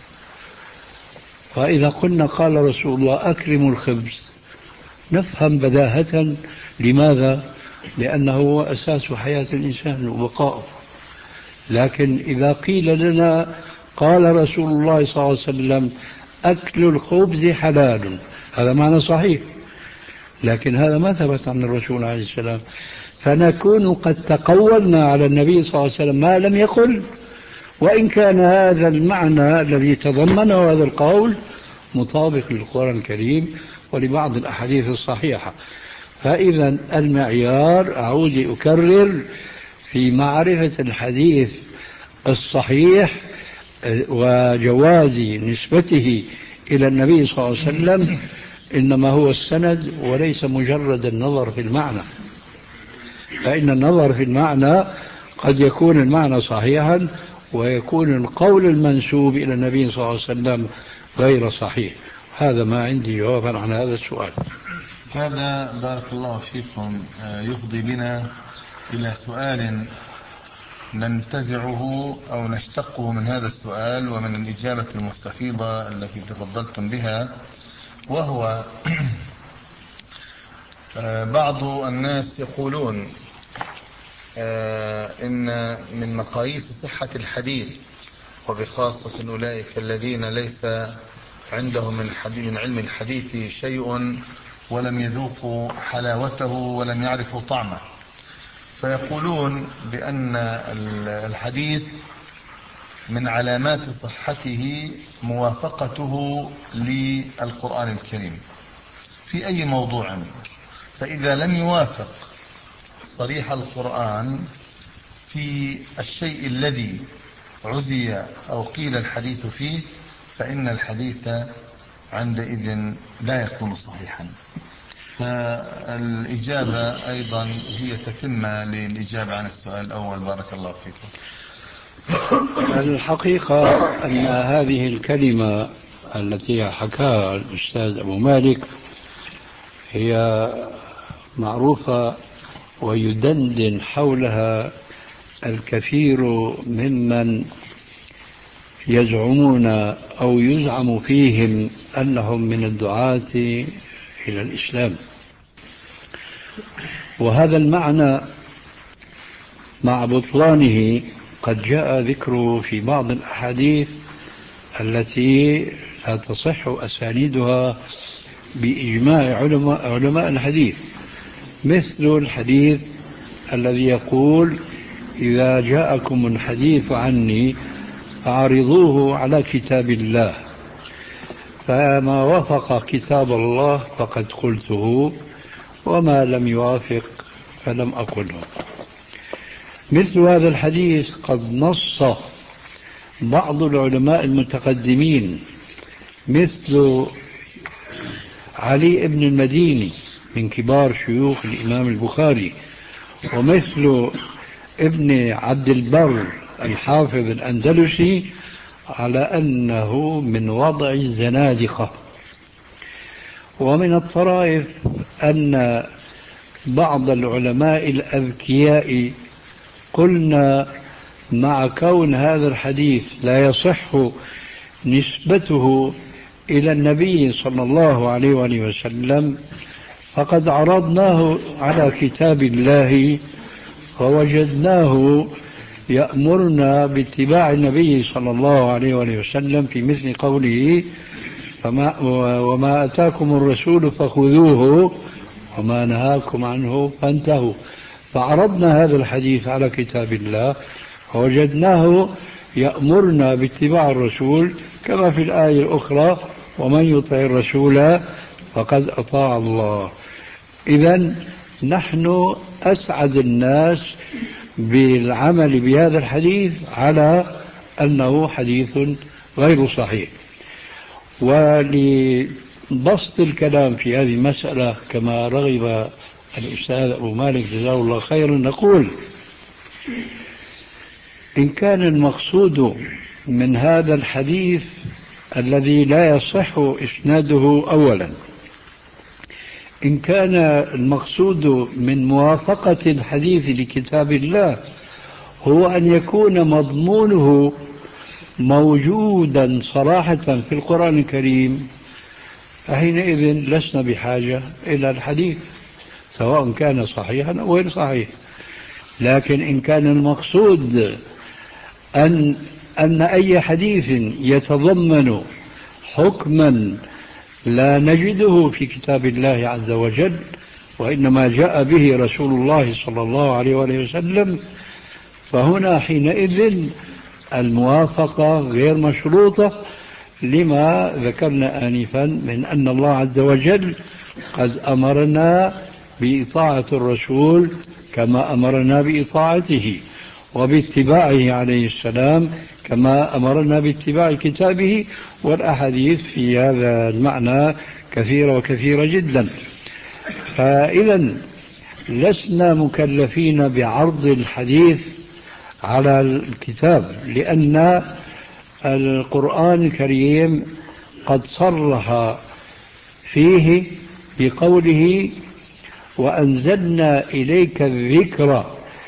فإذا قلنا قال رسول الله أكرموا الخبز نفهم بداهة لماذا؟ لأنه هو أساس حياة الإنسان وبقائه. لكن إذا قيل لنا قال رسول الله صلى الله عليه وسلم أكل الخبز حلال، هذا معنى صحيح، لكن هذا ما ثبت عن الرسول عليه السلام، فنكون قد تقولنا على النبي صلى الله عليه وسلم ما لم يقل، وإن كان هذا المعنى الذي تضمنه هذا القول مطابق للقرآن الكريم ولبعض الأحاديث الصحيحة. فإذا المعيار أعود أكرر في معرفة الحديث الصحيح وجواز نسبته إلى النبي صلى الله عليه وسلم إنما هو السند وليس مجرد النظر في المعنى، فإن النظر في المعنى قد يكون المعنى صحيحا ويكون القول المنسوب إلى النبي صلى الله عليه وسلم غير صحيح. هذا ما عندي جوابا عن هذا السؤال. هذا بارك الله فيكم يفضي بنا إلى سؤال ننتزعه أو نشتقه من هذا السؤال ومن الإجابة المستفيضة التي تفضلتم بها، وهو بعض الناس يقولون إن من مقاييس صحة الحديث وبخاصة أولئك الذين ليس عندهم من علم الحديث شيء ولم يذوقوا حلاوته ولم يعرفوا طعمه، فيقولون بأن الحديث من علامات صحته موافقته للقرآن الكريم في أي موضوع، فإذا لم يوافق صريح القرآن في الشيء الذي عزي أو قيل الحديث فيه فإن الحديث عندئذ لا يكون صحيحا. فالإجابة أيضا هي تتمة للإجابة عن السؤال الأول. بارك الله فيكم. الحقيقة أن هذه الكلمة التي حكاها الأستاذ أبو مالك هي معروفة ويدندن حولها الكثير ممن يزعمون أو يزعم فيهم أنهم من الدعاة إلى الإسلام. وهذا المعنى مع بطلانه قد جاء ذكره في بعض الأحاديث التي لا تصح أسانيدها بإجماع علماء, علماء الحديث، مثل الحديث الذي يقول إذا جاءكم الحديث عني فعرضوه على كتاب الله، فما وافق كتاب الله فقد قلته، وما لم يوافق فلم أقله. مثل هذا الحديث قد نص بعض العلماء المتقدمين مثل علي بن المديني من كبار شيوخ الإمام البخاري، ومثل ابن عبد البر الحافظ الأندلسي، على أنه من وضع الزنادقة. ومن الطرائف أن بعض العلماء الأذكياء قلنا مع كون هذا الحديث لا يصح نسبته إلى النبي صلى الله عليه وآله وسلم، فقد عرضناه على كتاب الله فوجدناه يأمرنا باتباع النبي صلى الله عليه وآله وسلم في مثل قوله فما وما أتاكم الرسول فخذوه وما نهاكم عنه فانتهوا. فعرضنا هذا الحديث على كتاب الله فوجدناه يأمرنا باتباع الرسول، كما في الآية الأخرى ومن يطع الرسول فقد أطاع الله. إذن نحن أسعد الناس بالعمل بهذا الحديث على أنه حديث غير صحيح. ولبسط الكلام في هذه المسألة كما رغب الأستاذ أبو مالك جزاه الله خيرا، نقول إن كان المقصود من هذا الحديث الذي لا يصح إسناده أولا، إن كان المقصود من موافقة الحديث لكتاب الله هو أن يكون مضمونه موجودا صراحة في القرآن الكريم، فحينئذ لسنا بحاجة إلى الحديث سواء كان صحيحا أو غير صحيح. لكن إن كان المقصود أن أن أي حديث يتضمن حكما لا نجده في كتاب الله عز وجل وإنما جاء به رسول الله صلى الله عليه وآله وسلم، فهنا حينئذ الموافقة غير مشروطة، لما ذكرنا آنفا من أن الله عز وجل قد أمرنا بإطاعة الرسول كما أمرنا بإطاعته، وباتباعه عليه السلام كما أمرنا باتباع كتابه. والأحاديث في هذا المعنى كثيرة وكثيرة جدا. فإذا لسنا مكلفين بعرض الحديث على الكتاب، لأن القرآن الكريم قد صرح فيه بقوله وأنزلنا إليك الذكر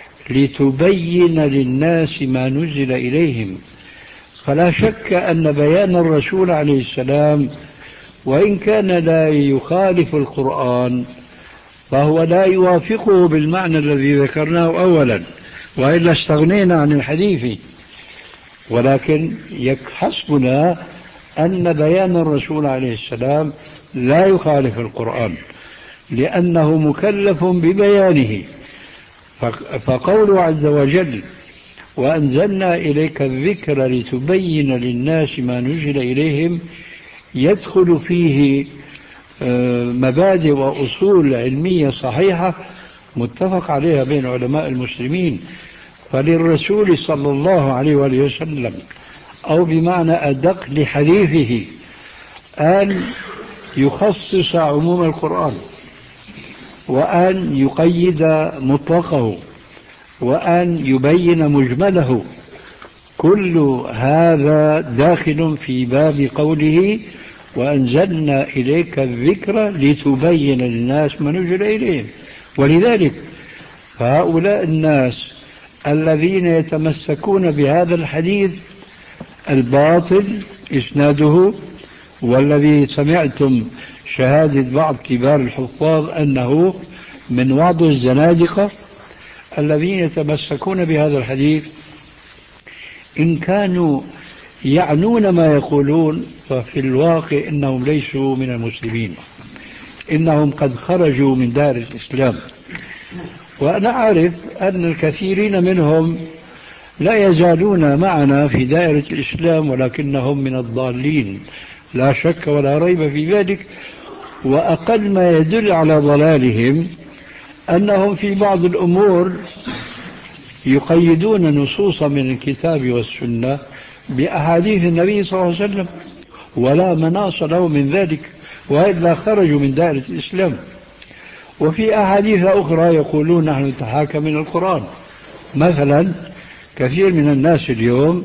لتبين للناس ما نزل إليهم. فلا شك أن بيان الرسول عليه السلام وإن كان لا يخالف القرآن فهو لا يوافقه بالمعنى الذي ذكرناه أولا، وإلا استغنينا عن الحديث. ولكن حسبنا أن بيان الرسول عليه السلام لا يخالف القرآن لأنه مكلف ببيانه. فقوله عز وجل وأنزلنا إليك الذكر لتبين للناس ما نزل إليهم يدخل فيه مبادئ وأصول علمية صحيحة متفق عليها بين علماء المسلمين. فللرسول صلى الله عليه وآله وسلم أو بمعنى أدق لحديثه أن يخصص عموم القرآن، وأن يقيد مطلقه، وأن يبين مجمله. كل هذا داخل في باب قوله وأنزلنا إليك الذكر لتبين للناس ما نزل إليهم. ولذلك فهؤلاء الناس الذين يتمسكون بهذا الحديث الباطل إسناده، والذي سمعتم شهادة بعض كبار الحفاظ أنه من بعض الزنادقة الذين يتمسكون بهذا الحديث. إن كانوا يعنون ما يقولون ففي الواقع إنهم ليسوا من المسلمين، إنهم قد خرجوا من دائرة الإسلام. وأنا أعرف أن الكثيرين منهم لا يزالون معنا في دائرة الإسلام، ولكنهم من الضالين لا شك ولا ريب في ذلك. وأقل ما يدل على ضلالهم أنهم في بعض الأمور يقيدون نصوصا من الكتاب والسنة بأحاديث النبي صلى الله عليه وسلم، ولا مناص له من ذلك، وإلا خرجوا من دائرة الإسلام. وفي أحاديث أخرى يقولون نحن نتحاكم من القرآن. مثلا كثير من الناس اليوم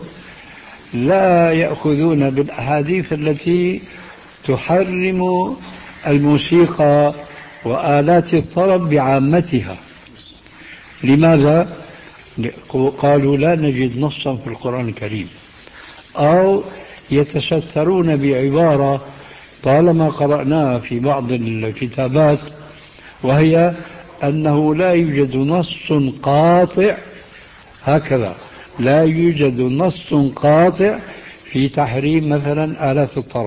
لا يأخذون بالأحاديث التي تحرم الموسيقى وآلات الطرب بعامتها. لماذا؟ قالوا لا نجد نصا في القرآن الكريم، أو يتسترون بعبارة طالما قرأناها في بعض الكتابات، وهي أنه لا يوجد نص قاطع، هكذا لا يوجد نص قاطع في تحريم مثلا آلات الطرب.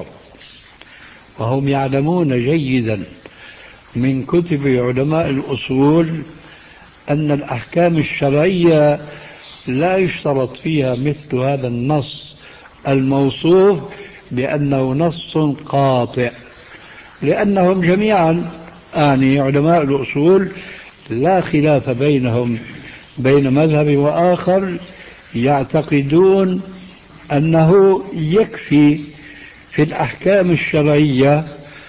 وهم يعلمون جيدا من كتب علماء الأصول أن الأحكام الشرعية لا يشترط فيها مثل هذا النص الموصوف بأنه نص قاطع، لأنهم جميعا أعني علماء الأصول لا خلاف بينهم بين مذهب وآخر يعتقدون أنه يكفي في الأحكام الشرعية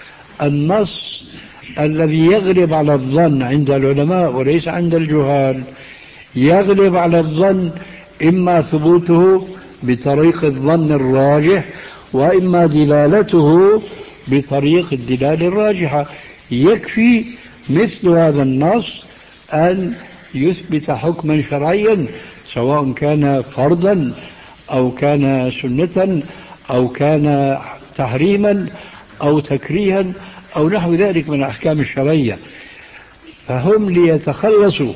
النص الذي يغلب على الظن عند العلماء وليس عند الجهال. يغلب على الظن إما ثبوته بطريق الظن الراجح، وإما دلالته بطريق الدلالة الراجحة. يكفي مثل هذا النص أن يثبت حكما شرعيا، سواء كان فرضا أو كان سنة أو كان تحريما أو تكريها أو نحو ذلك من الأحكام الشرعية. فهم ليتخلصوا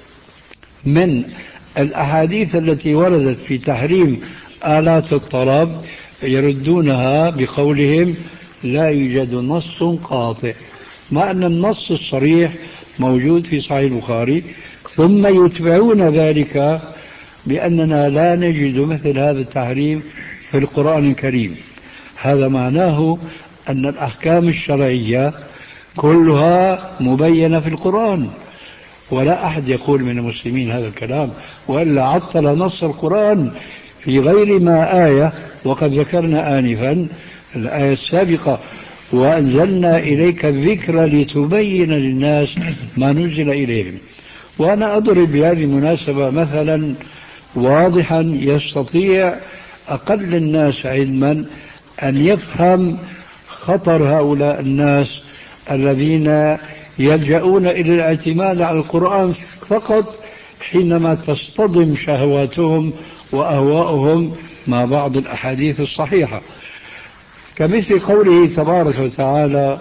من الأحاديث التي وردت في تحريم آلات الطرب يردونها بقولهم لا يوجد نص قاطع، مع أن النص الصريح موجود في صحيح البخاري، ثم يتبعون ذلك بأننا لا نجد مثل هذا التحريم في القرآن الكريم. هذا معناه أن الأحكام الشرعية كلها مبينة في القرآن، ولا أحد يقول من المسلمين هذا الكلام، وإلا عطل نص القرآن في غير ما آية. وقد ذكرنا آنفا الآية السابقة وأنزلنا إليك الذكر لتبين للناس ما نزل إليهم. وأنا أضرب بهذه المناسبة مثلا واضحا يستطيع أقل الناس علما أن يفهم خطر هؤلاء الناس الذين يلجؤون إلى الاعتماد على القرآن فقط حينما تصطدم شهواتهم وأهواؤهم مع بعض الأحاديث الصحيحة، كمثل قوله تبارك وتعالى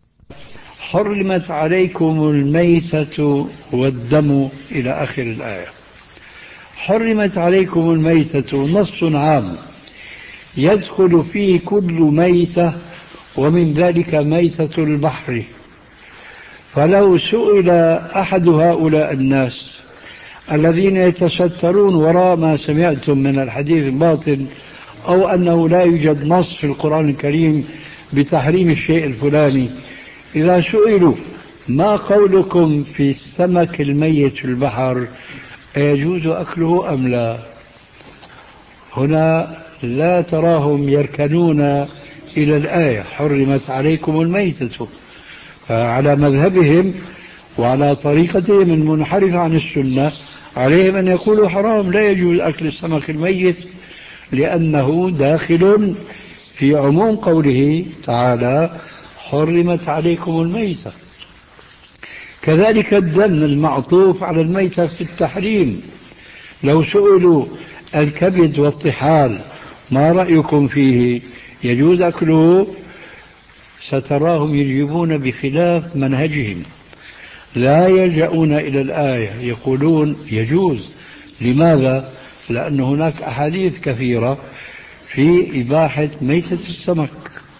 حرمت عليكم الميتة والدم إلى آخر الآية. حرمت عليكم الميتة نص عام يدخل فيه كل ميتة، ومن ذلك ميتة البحر. فلو سئل أحد هؤلاء الناس الذين يتسترون وراء ما سمعتم من الحديث الباطل، أو أنه لا يوجد نص في القرآن الكريم بتحريم الشيء الفلاني، إذا سئلوا ما قولكم في السمك الميت في البحر، أيجوز أكله أم لا؟ هنا لا تراهم يركنون إلى الآية حرمت عليكم الميتة. فعلى مذهبهم وعلى طريقتهم المنحرفة عن السنة عليهم أن يقولوا حرام، لا يجوز أكل السمك الميت، لأنه داخل في عموم قوله تعالى حرمت عليكم الميتة. كذلك الدم المعطوف على الميتة في التحريم، لو سئلوا الكبد والطحال ما رأيكم فيه؟ يجوز أكله؟ ستراهم يجيبون بخلاف منهجهم، لا يلجؤون إلى الآية، يقولون يجوز. لماذا؟ لأن هناك أحاديث كثيرة في إباحة ميتة السمك،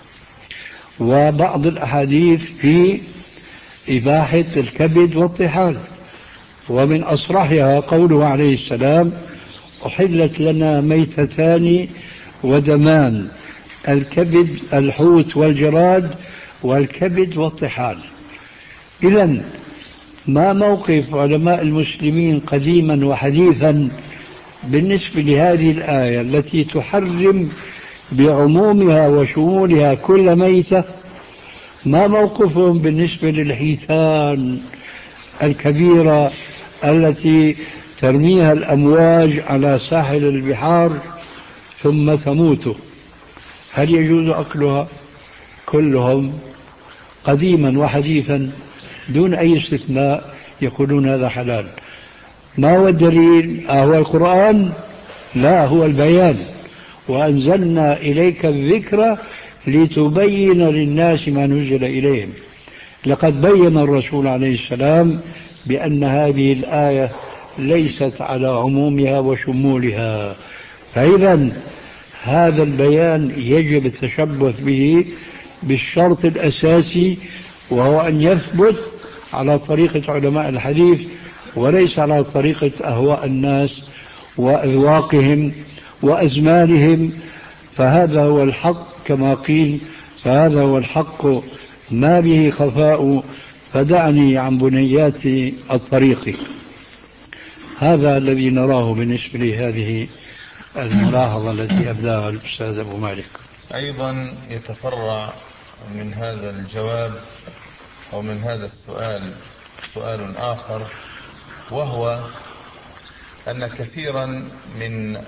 وبعض الأحاديث في إباحة الكبد والطحال، ومن أصرحها قوله عليه السلام: أحلت لنا ميتتان ودمان، الكبد الحوت والجراد، والكبد والطحال. إذن ما موقف علماء المسلمين قديما وحديثا بالنسبة لهذه الآية التي تحرم بعمومها وشمولها كل ميتة؟ ما موقفهم بالنسبة للحيتان الكبيرة التي ترميها الأمواج على ساحل البحار ثم تموت؟ هل يجوز أكلها؟ كلهم قديما وحديثا دون أي استثناء يقولون هذا حلال. ما هو الدليل؟ أهو القرآن؟ لا، هو البيان. وأنزلنا إليك الذكر لتبين للناس ما نزل إليهم. لقد بين الرسول عليه السلام بأن هذه الآية ليست على عمومها وشمولها، فإذا هذا البيان يجب التشبث به بالشرط الأساسي، وهو أن يثبت على طريقة علماء الحديث وليس على طريقة أهواء الناس وأذواقهم وأزمانهم. فهذا هو الحق كما قيل، فهذا هو الحق ما به خفاء، فدعني عن بنيات الطريق. هذا الذي نراه بالنسبة لهذه الملاحظة التي أبداها الأستاذ أبو مالك. أيضا يتفرع من هذا الجواب أو من هذا السؤال سؤال آخر، وهو أن كثيرا من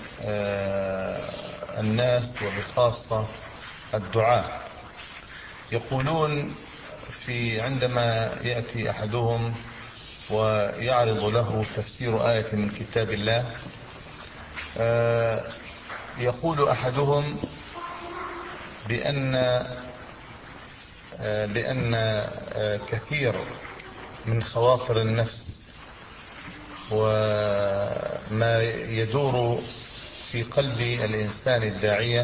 الناس وبخاصة الدعاة يقولون في عندما يأتي أحدهم ويعرض له تفسير آية من كتاب الله، يقول أحدهم بأن بأن كثير من خواطر النفس وما يدور في قلب الإنسان الداعية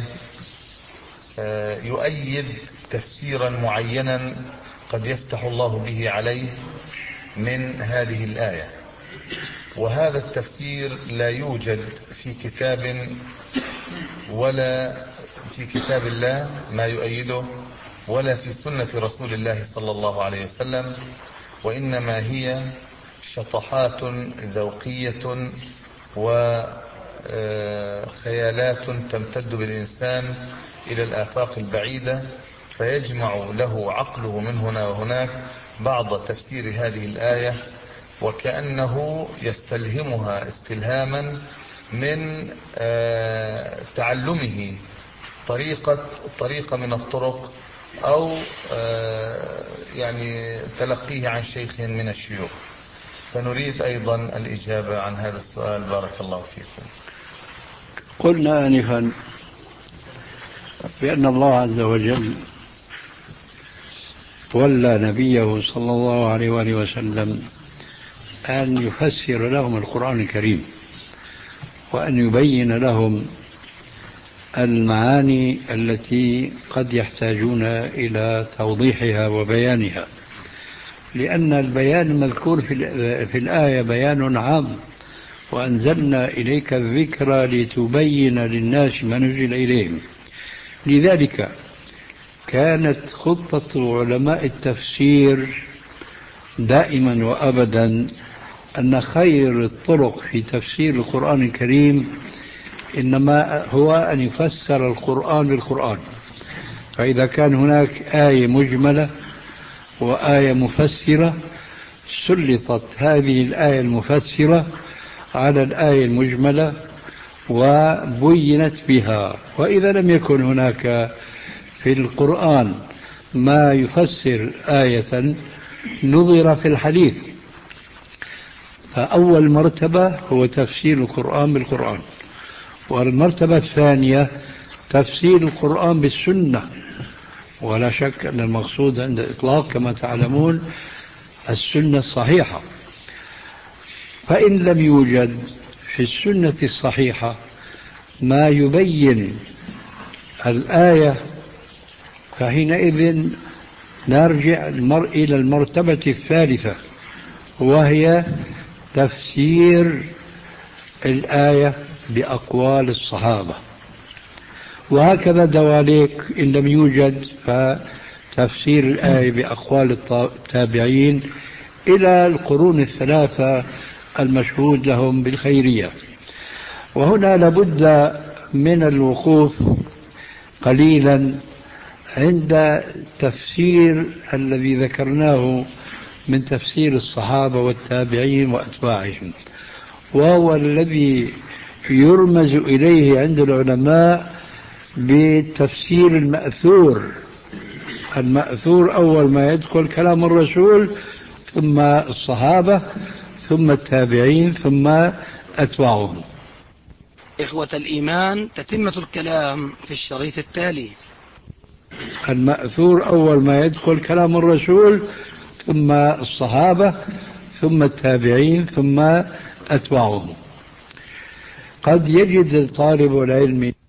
يؤيد تفسيرا معينا قد يفتح الله به عليه من هذه الآية، وهذا التفسير لا يوجد في كتاب ولا في كتاب الله ما يؤيده، ولا في سنة رسول الله صلى الله عليه وسلم، وإنما هي شطحات ذوقية وخيالات تمتد بالإنسان إلى الآفاق البعيدة، فيجمع له عقله من هنا وهناك بعض تفسير هذه الآية، وكأنه يستلهمها استلهاما من تعلمه طريقة طريقة من الطرق، أو يعني تلقيه عن شيخ من الشيوخ. فنريد أيضا الإجابة عن هذا السؤال، بارك الله فيكم. قلنا آنفا بأن الله عز وجل ولى نبيه صلى الله عليه وآله وسلم أن يفسر لهم القرآن الكريم، وأن يبين لهم المعاني التي قد يحتاجون إلى توضيحها وبيانها، لأن البيان المذكور في الآية بيان عام: وأنزلنا إليك الذكر لتبين للناس ما نزل إليهم. لذلك كانت خطة علماء التفسير دائما وأبدا أن خير الطرق في تفسير القرآن الكريم إنما هو أن يفسر القرآن بالقرآن. فإذا كان هناك آية مجملة وآية مفسرة، سلطت هذه الآية المفسرة على الآية المجملة وبينت بها. وإذا لم يكن هناك في القرآن ما يفسر آية، نظر في الحديث. فأول مرتبة هو تفسير القرآن بالقرآن، والمرتبة الثانية تفسير القرآن بالسنة، ولا شك أن المقصود عند الإطلاق كما تعلمون السنة الصحيحة. فإن لم يوجد في السنة الصحيحة ما يبين الآية، فحينئذ نرجع المرء إلى المرتبة الثالثة، وهي تفسير الآية بأقوال الصحابة. وهكذا دواليك إن لم يوجد فتفسير الآية بأقوال التابعين إلى القرون الثلاثة المشهود لهم بالخيرية. وهنا لابد من الوقوف قليلا عند تفسير الذي ذكرناه من تفسير الصحابة والتابعين وأتباعهم، وهو الذي يرمز إليه عند العلماء بالتفسير المأثور. المأثور أول ما يدخل كلام الرسول، ثم الصحابة، ثم التابعين، ثم أتباعهم. إخوة الإيمان، تتمة الكلام في الشريط التالي. المأثور أول ما يدخل كلام الرسول، ثم الصحابة، ثم التابعين، ثم أتباعهم. قد يجد طالب العلم